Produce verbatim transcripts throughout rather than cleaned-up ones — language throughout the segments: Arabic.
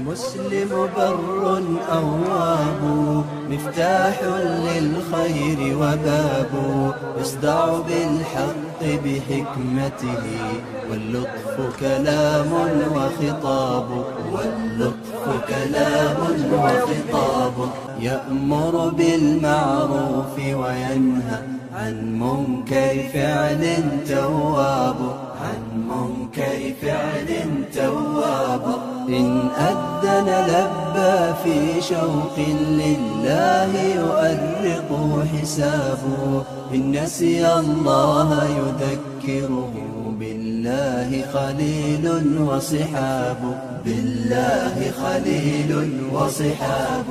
المسلم بر أواب، مفتاح للخير وباب، يصدع بالحق بحكمته، واللطف كلام وخطاب، واللطف كلام وخطاب. يأمر بالمعروف وينهى عن منكر فعل تواب، عن منكر فعل تواب. إن أذن لبى في شوق لله يؤرقه حسابه، إن نسي الله يذكره بالله خليل وصحاب، بالله خليل وصحاب.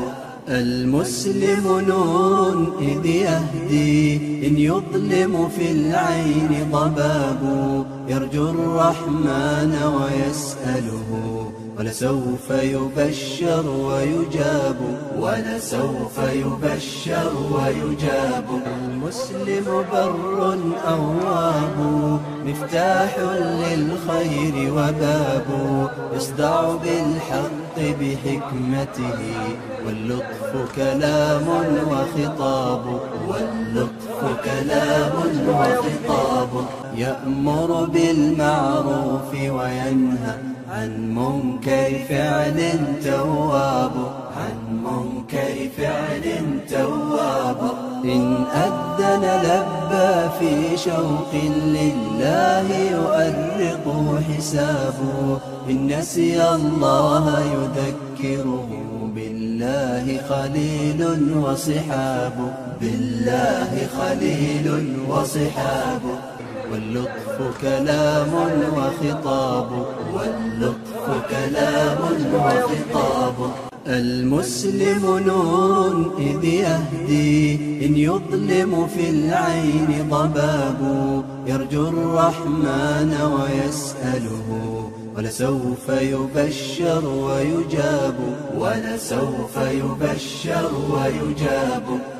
المسلم نور إذ يهدي، إن يظلم في العين ضباب، يرجو الرحمن ويسأله، ولسوف يبشر ويجاب، ولسوف يبشر ويجاب. المسلم بر أواب، مفتاح للخير وباب، يصدع بالحق بحكمته، واللطف كلام وخطاب، واللطف كلام وخطاب. يأمر بالمعروف وينهى عن منكر فعل تواب، عن منكر فعل تواب. إن أذن لبى في شوق لله يؤرقه حسابه، إن نسي الله يذكره بالله خليل وصحاب، بالله خليل وصحاب. واللطف كلام وخطاب، واللطف كلام وخطاب. المسلم نور إذ يهدي، إن يظلم في العين ضباب، يرجو الرحمن ويسأله، ولسوف يبشر ويجاب، ولسوف يبشر ويجاب.